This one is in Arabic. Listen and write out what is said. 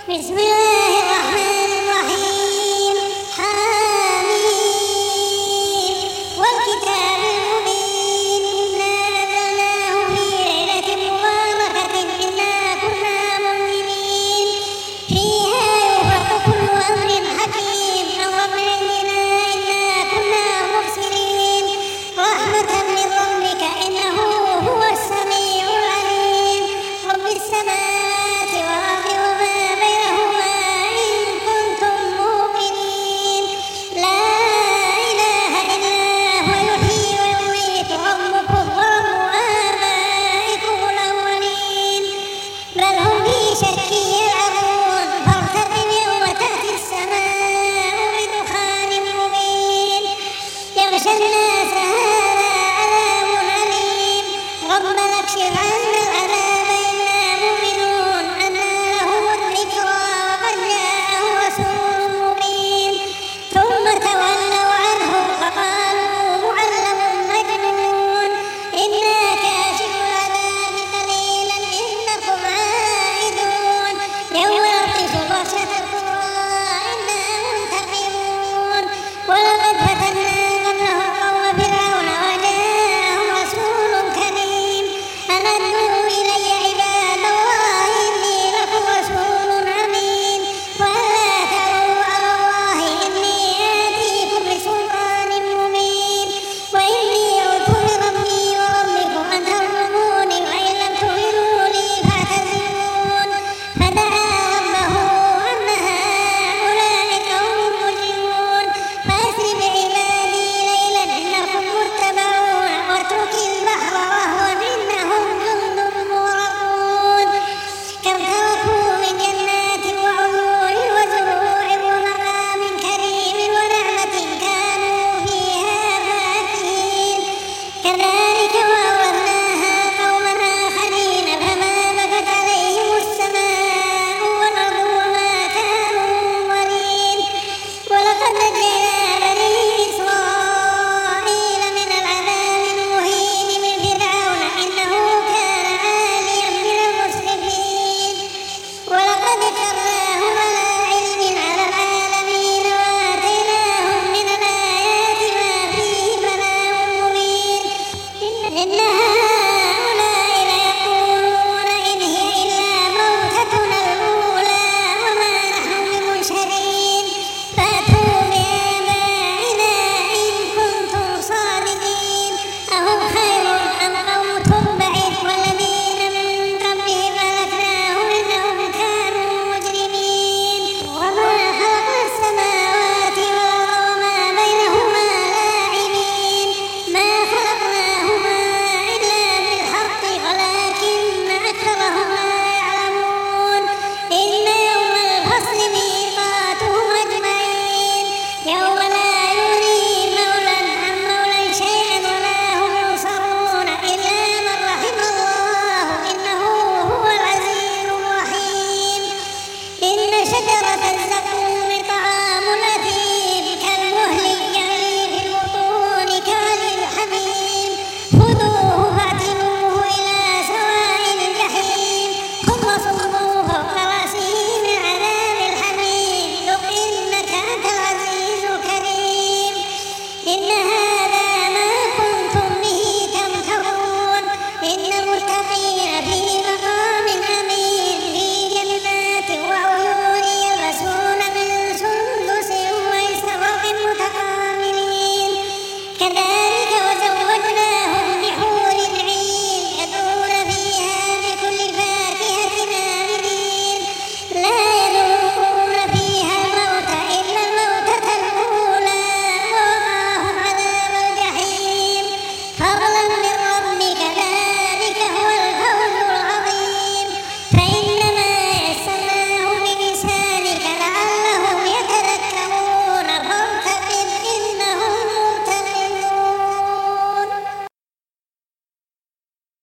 بسم الله الرحمن الرحيم. حميم والكتاب المبين إنا أنزلناه في ليلة مباركة إنا كنا منذرين فيها يفرق كل أمر حكيم أمر من عندنا إنا كنا مرسلين رحمة من ربك إنه هو السميع العليم رب السماوات والأرض وما بينهما إن كنتم موقنين لا إله إلا هو يحيي ويميت ربكم ورب آبائكم الأولين بل هم في شك يلعبون فارتقب يوم تأتي السماء بدخان مبين يغشى الناس هذا عذاب أليم ربنا اكشف عنا العذاب إنا مؤمنون أنى لهم الذكرى وقد جاءهم رسول مبين ثم تولوا عنه فقالوا معلم مجنون إنا كاشف العذاب قليلا إنكم عائدون يوم نبطش بطشة الكبرى إنا منتقمون ولقد فتنا قبلهم قوم فرعون وجاءهم رسول كريم أن أدعوا إلي عباد الله إني لكم رسول أمين وألا تعلوا على الله إني آتيكم بسلطان مبين وإني عذت بربي وربكم أن ترجموني وإن لم تؤمنوا لي فاعتزلون فدعا ربه أن هؤلاء قوم مجرمون فأسر بعبادي ليلا إنكم متبعون واترك البحر رهوا إنهم جند مغرقون كم تركوا من جنات وعيون وزروع ومقام كريم ونعمة كانوا فيها فاكهين كذلك وأورثناها قوما آخرين فما بكت عليهم السماء والأرض وما كانوا منظرين ولقد نجينا بني إسرائيل من العذاب المهين من فرعون إنه كان عاليا من المسرفين ولقد اخترناهم على علم على العالمين وآتيناهم من الآيات ما فيه بلاء مبين إن هؤلاء ليقولون إن هي إلا موتتنا الأولى وما نحن بمنشرين فأتوا بآبائنا إن كنتم صادقين أهم خير أم قوم تبع والذين من قبلهم أهلكناهم إنهم كانوا مجرمين وما خلقنا السماوات والأرض وما بينهما لاعبين ما خلقناهما إلا بالحق ولكن أكثرهم لا يعلمون إن يوم الفصل ميقاتهم أجمعين يوم لا يغني مولى عن مولى شيئا ولا هم ينصرون إلا من رحم الله إنه هو العزيز الرحيم إن شجرة